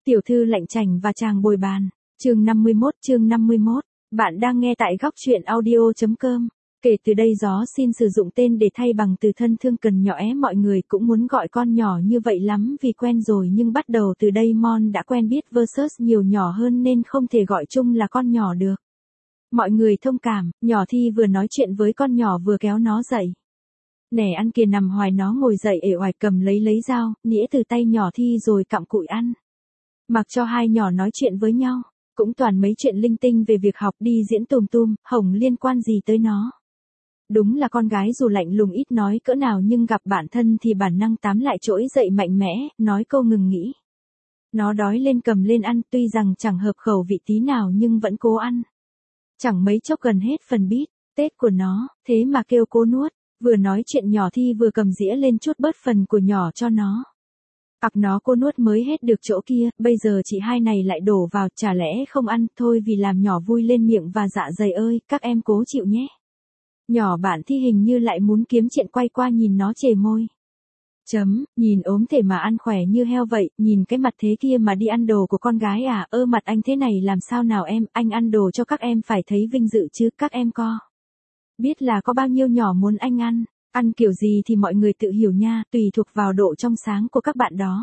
Tiểu thư lạnh chành và chàng bồi bàn. Chương 51. Bạn đang nghe tại góc truyện audio.com. Kể từ đây gió xin sử dụng tên để thay bằng từ thân thương cần nhỏ é. Mọi người cũng muốn gọi con nhỏ như vậy lắm vì quen rồi, nhưng bắt đầu từ đây Mon đã quen biết versus nhiều nhỏ hơn nên không thể gọi chung là con nhỏ được. Mọi người thông cảm, nhỏ Thi vừa nói chuyện với con nhỏ vừa kéo nó dậy. Nè ăn kìa, nằm hoài nó ngồi dậy ể oải cầm lấy dao, nĩa từ tay nhỏ Thi rồi cặm cụi ăn. Mặc cho hai nhỏ nói chuyện với nhau, cũng toàn mấy chuyện linh tinh về việc học đi diễn tùm, hổng liên quan gì tới nó. Đúng là con gái dù lạnh lùng ít nói cỡ nào nhưng gặp bạn thân thì bản năng tám lại trỗi dậy mạnh mẽ, nói câu ngừng nghĩ. Nó đói lên cầm lên ăn, tuy rằng chẳng hợp khẩu vị tí nào nhưng vẫn cố ăn. Chẳng mấy chốc gần hết phần bít tết của nó, thế mà kêu cố nuốt. Vừa nói chuyện nhỏ Thi vừa cầm dĩa lên chút bớt phần của nhỏ cho nó. Nó cô nuốt mới hết được chỗ kia, bây giờ chị hai này lại đổ vào, chả lẽ không ăn, thôi vì làm nhỏ vui lên miệng và dạ dày ơi, các em cố chịu nhé. Nhỏ bạn Thi hình như lại muốn kiếm chuyện, quay qua nhìn nó chề môi. Nhìn ốm thể mà ăn khỏe như heo vậy, nhìn cái mặt thế kia mà đi ăn đồ của con gái à, mặt anh thế này làm sao nào em, anh ăn đồ cho các em phải thấy vinh dự chứ, các em co. Biết là có bao nhiêu nhỏ muốn anh ăn kiểu gì thì mọi người tự hiểu nha, tùy thuộc vào độ trong sáng của các bạn đó.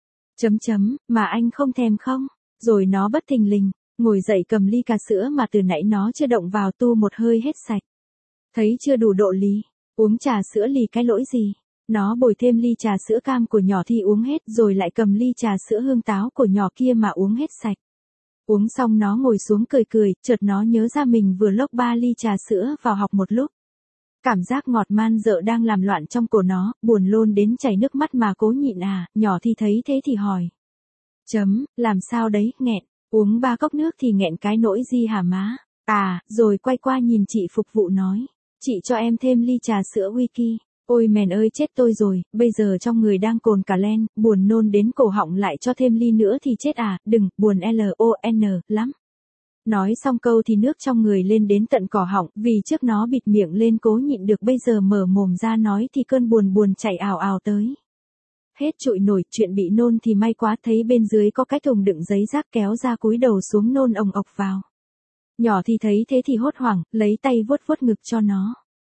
Mà anh không thèm không? Rồi nó bất thình lình, ngồi dậy cầm ly trà sữa mà từ nãy nó chưa động vào tu một hơi hết sạch. Thấy chưa đủ độ lý, uống trà sữa lì cái lỗi gì? Nó bồi thêm ly trà sữa cam của nhỏ Thi uống hết rồi lại cầm ly trà sữa hương táo của nhỏ kia mà uống hết sạch. Uống xong nó ngồi xuống cười, chợt nó nhớ ra mình vừa lốc 3 ly trà sữa vào học một lúc. Cảm giác ngọt man dợ đang làm loạn trong cổ nó, buồn lôn đến chảy nước mắt mà cố nhịn à, nhỏ Thi thấy thế thì hỏi. Làm sao đấy, nghẹn, uống 3 cốc nước thì nghẹn cái nỗi gì hả má? Rồi quay qua nhìn chị phục vụ nói. Chị cho em thêm ly trà sữa whisky. Ôi mèn ơi chết tôi rồi, bây giờ trong người đang cồn cả len, buồn nôn đến cổ họng lại cho thêm ly nữa thì chết à, đừng, buồn LON lắm. Nói xong câu thì nước trong người lên đến tận cổ họng, vì trước nó bịt miệng lên cố nhịn được, bây giờ mở mồm ra nói thì cơn buồn chảy ào tới. Hết trụi nổi, chuyện bị nôn thì may quá, thấy bên dưới có cái thùng đựng giấy rác kéo ra cúi đầu xuống nôn ồng ọc vào. Nhỏ Thì thấy thế thì hốt hoảng, lấy tay vuốt ngực cho nó.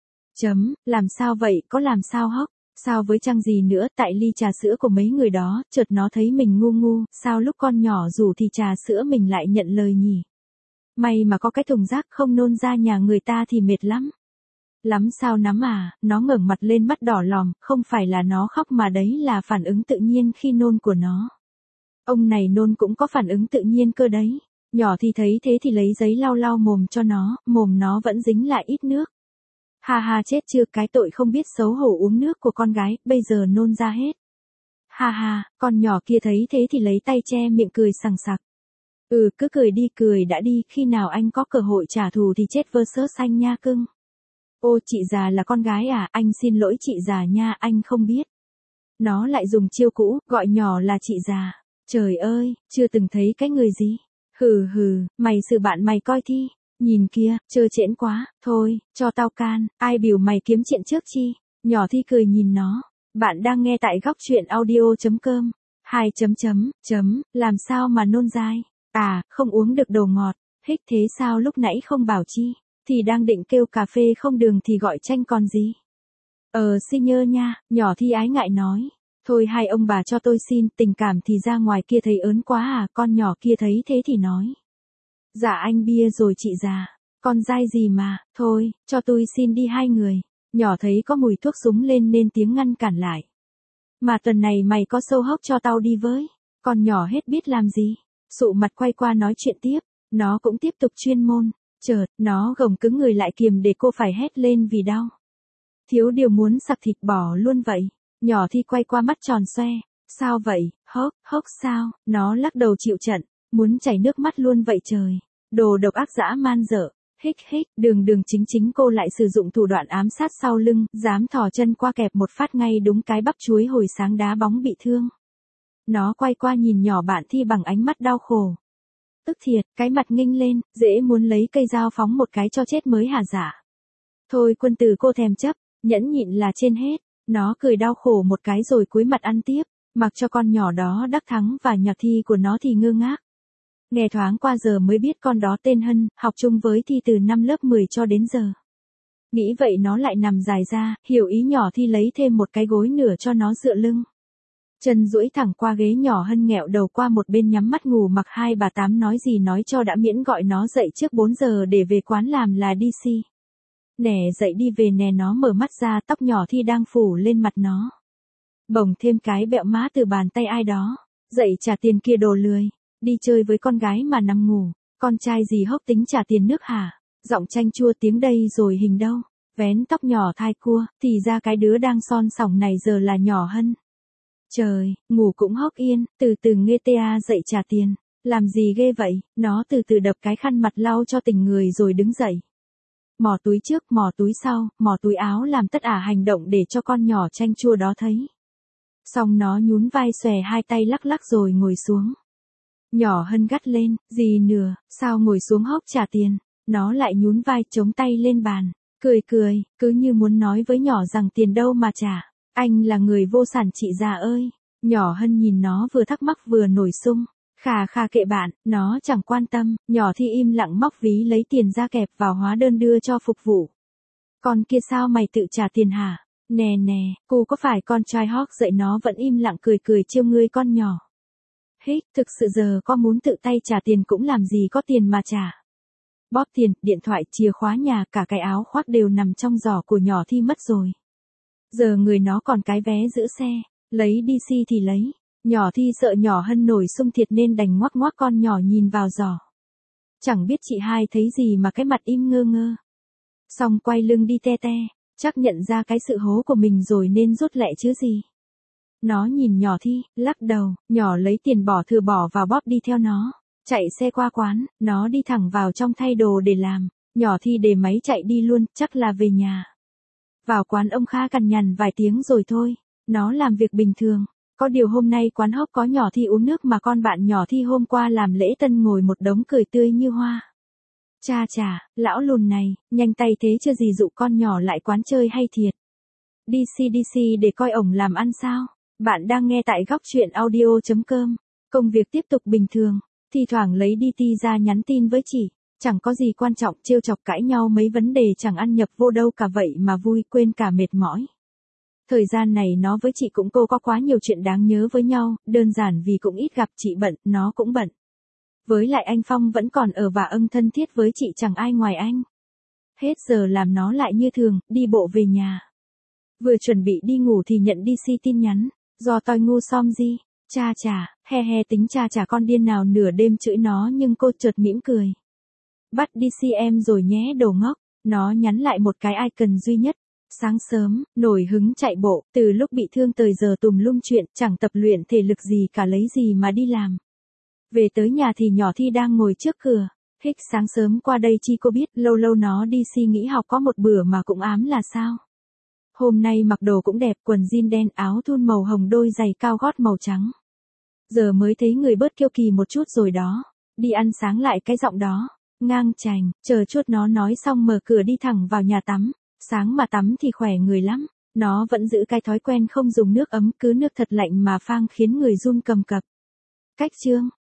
Làm sao vậy, có làm sao hóc? Sao với chăng gì nữa, tại ly trà sữa của mấy người đó, chợt nó thấy mình ngu, sao lúc con nhỏ rủ thì trà sữa mình lại nhận lời nhỉ? May mà có cái thùng rác, không nôn ra nhà người ta thì mệt lắm. Lắm sao nắm à, nó ngẩng mặt lên mắt đỏ lòm, không phải là nó khóc mà đấy là phản ứng tự nhiên khi nôn của nó. Ông này nôn cũng có phản ứng tự nhiên cơ đấy. Nhỏ Thì thấy thế thì lấy giấy lau mồm cho nó, mồm nó vẫn dính lại ít nước. Ha chết chưa, cái tội không biết xấu hổ uống nước của con gái, bây giờ nôn ra hết. Ha, con nhỏ kia thấy thế thì lấy tay che miệng cười sằng sặc. Cứ cười đi, cười đã đi, khi nào anh có cơ hội trả thù thì chết versus anh nha cưng. Ô chị già là con gái à, anh xin lỗi chị già nha, anh không biết. Nó lại dùng chiêu cũ, gọi nhỏ là chị già. Trời ơi, chưa từng thấy cái người gì. Hừ, mày xử bạn mày coi thi. Nhìn kia, trơ trẽn quá, thôi, cho tao can, ai biểu mày kiếm chuyện trước chi. Nhỏ Thi cười nhìn nó. Bạn đang nghe tại góc truyện audio.com. Làm sao mà nôn dai? Không uống được đồ ngọt. Hích thế sao lúc nãy không bảo chi? Thì đang định kêu cà phê không đường thì gọi chanh còn gì? Xin nhơ nha, nhỏ Thi ái ngại nói. Thôi hai ông bà cho tôi xin, tình cảm thì ra ngoài kia thấy ớn quá à, con nhỏ kia thấy thế thì nói. Dạ anh bia rồi chị già, con dai gì mà, thôi, cho tôi xin đi hai người. Nhỏ thấy có mùi thuốc súng lên nên tiếng ngăn cản lại. Mà tuần này mày có show hóc cho tao đi với. Con nhỏ hết biết làm gì. Sụ mặt quay qua nói chuyện tiếp, nó cũng tiếp tục chuyên môn. Chợt, nó gồng cứng người lại kiềm để cô phải hét lên vì đau. Thiếu điều muốn sặc thịt bỏ luôn vậy. Nhỏ Thi quay qua mắt tròn xoe. Sao vậy, hốc sao, nó lắc đầu chịu trận. Muốn chảy nước mắt luôn vậy trời. Đồ độc ác dã man dở. Hích, đường chính cô lại sử dụng thủ đoạn ám sát sau lưng, dám thò chân qua kẹp một phát ngay đúng cái bắp chuối hồi sáng đá bóng bị thương. Nó quay qua nhìn nhỏ bạn Thi bằng ánh mắt đau khổ. Tức thiệt, cái mặt nghênh lên, dễ muốn lấy cây dao phóng một cái cho chết mới hả dạ. Thôi quân tử cô thèm chấp, nhẫn nhịn là trên hết. Nó cười đau khổ một cái rồi cúi mặt ăn tiếp. Mặc cho con nhỏ đó đắc thắng và nhạc thi của nó thì ngơ ngác. Nghe thoáng qua giờ mới biết con đó tên Hân, học chung với Thi từ năm lớp 10 cho đến giờ. Nghĩ vậy nó lại nằm dài ra, hiểu ý nhỏ Thi lấy thêm một cái gối nửa cho nó dựa lưng. Chân duỗi thẳng qua ghế nhỏ Hân nghẹo đầu qua một bên nhắm mắt ngủ mặc hai bà tám nói gì nói cho đã miễn gọi nó dậy trước 4 giờ để về quán làm là DC. Nè dậy đi về nè nó mở mắt ra tóc nhỏ Thi đang phủ lên mặt nó. Bỗng thêm cái bẹo má từ bàn tay ai đó. Dậy trả tiền kia đồ lười. Đi chơi với con gái mà nằm ngủ. Con trai gì hốc tính trả tiền nước hả? Giọng chanh chua tiếng đây rồi hình đâu. Vén tóc nhỏ thai cua. Thì ra cái đứa đang son sỏng này giờ là nhỏ Hân. Trời, ngủ cũng hốc yên. Từ từ nghe ta dậy trả tiền. Làm gì ghê vậy? Nó từ từ đập cái khăn mặt lau cho tỉnh người rồi đứng dậy. Mò túi trước, mò túi sau, mò túi áo làm tất ả hành động để cho con nhỏ chanh chua đó thấy. Xong nó nhún vai xòe hai tay lắc lắc rồi ngồi xuống. Nhỏ Hân gắt lên, gì nửa, sao ngồi xuống hốc trả tiền. Nó lại nhún vai chống tay lên bàn, cười cười, cứ như muốn nói với nhỏ rằng tiền đâu mà trả. Anh là người vô sản chị già ơi. Nhỏ Hân nhìn nó vừa thắc mắc vừa nổi sung. Khà khà kệ bạn, nó chẳng quan tâm. Nhỏ Thi im lặng móc ví lấy tiền ra kẹp vào hóa đơn đưa cho phục vụ. Con kia sao mày tự trả tiền hả? Nè nè, cô có phải con trai hót dậy nó vẫn im lặng cười cười trêu ngươi con nhỏ. Hích, thực sự giờ con muốn tự tay trả tiền cũng làm gì có tiền mà trả. Bóp tiền, điện thoại, chìa khóa nhà, cả cái áo khoác đều nằm trong giỏ của nhỏ Thi mất rồi. Giờ người nó còn cái vé giữ xe, lấy DC thì lấy. Nhỏ Thi sợ nhỏ Hân nổi sung thiệt nên đành ngoắc ngoắc con nhỏ nhìn vào giỏ. Chẳng biết chị hai thấy gì mà cái mặt im ngơ ngơ. Xong quay lưng đi te te, chắc nhận ra cái sự hố của mình rồi nên rút lẹ chứ gì. Nó nhìn nhỏ Thi, lắc đầu, nhỏ lấy tiền bỏ thừa bỏ vào bóp đi theo nó. Chạy xe qua quán, nó đi thẳng vào trong thay đồ để làm. Nhỏ Thi để máy chạy đi luôn, chắc là về nhà. Vào quán ông Kha cằn nhằn vài tiếng rồi thôi. Nó làm việc bình thường. Có điều hôm nay quán hốc có nhỏ Thi uống nước mà con bạn nhỏ Thi hôm qua làm lễ tân ngồi một đống cười tươi như hoa. Cha chà, lão lùn này, nhanh tay thế chưa gì dụ con nhỏ lại quán chơi hay thiệt. DC để coi ổng làm ăn sao. Bạn đang nghe tại góc truyện audio.com. Công việc tiếp tục bình thường. Thi thoảng lấy DT ra nhắn tin với chị. Chẳng có gì quan trọng, trêu chọc cãi nhau mấy vấn đề chẳng ăn nhập vô đâu cả vậy mà vui quên cả mệt mỏi. Thời gian này nó với chị cũng cô có quá nhiều chuyện đáng nhớ với nhau, đơn giản vì cũng ít gặp chị bận, nó cũng bận. Với lại anh Phong vẫn còn ở và thân thiết với chị chẳng ai ngoài anh. Hết giờ làm nó lại như thường, đi bộ về nhà. Vừa chuẩn bị đi ngủ thì nhận DC tin nhắn, do tôi ngu som gì, cha chà, he tính cha chà con điên nào nửa đêm chửi nó nhưng cô chợt mỉm cười. Bắt DC em rồi nhé đồ ngốc, nó nhắn lại một cái icon duy nhất. Sáng sớm, nổi hứng chạy bộ, từ lúc bị thương tới giờ tùm lum chuyện, chẳng tập luyện thể lực gì cả lấy gì mà đi làm. Về tới nhà thì nhỏ Thi đang ngồi trước cửa. Hích sáng sớm qua đây chi cô biết, lâu lâu nó đi suy nghĩ học có một bữa mà cũng ám là sao. Hôm nay mặc đồ cũng đẹp, quần jean đen, áo thun màu hồng, đôi giày cao gót màu trắng. Giờ mới thấy người bớt kiêu kỳ một chút rồi đó. Đi ăn sáng lại cái giọng đó. Ngang chành, chờ chút nó nói xong mở cửa đi thẳng vào nhà tắm. Sáng mà tắm thì khỏe người lắm. Nó vẫn giữ cái thói quen không dùng nước ấm, cứ nước thật lạnh mà phang khiến người run cầm cập. Cách chương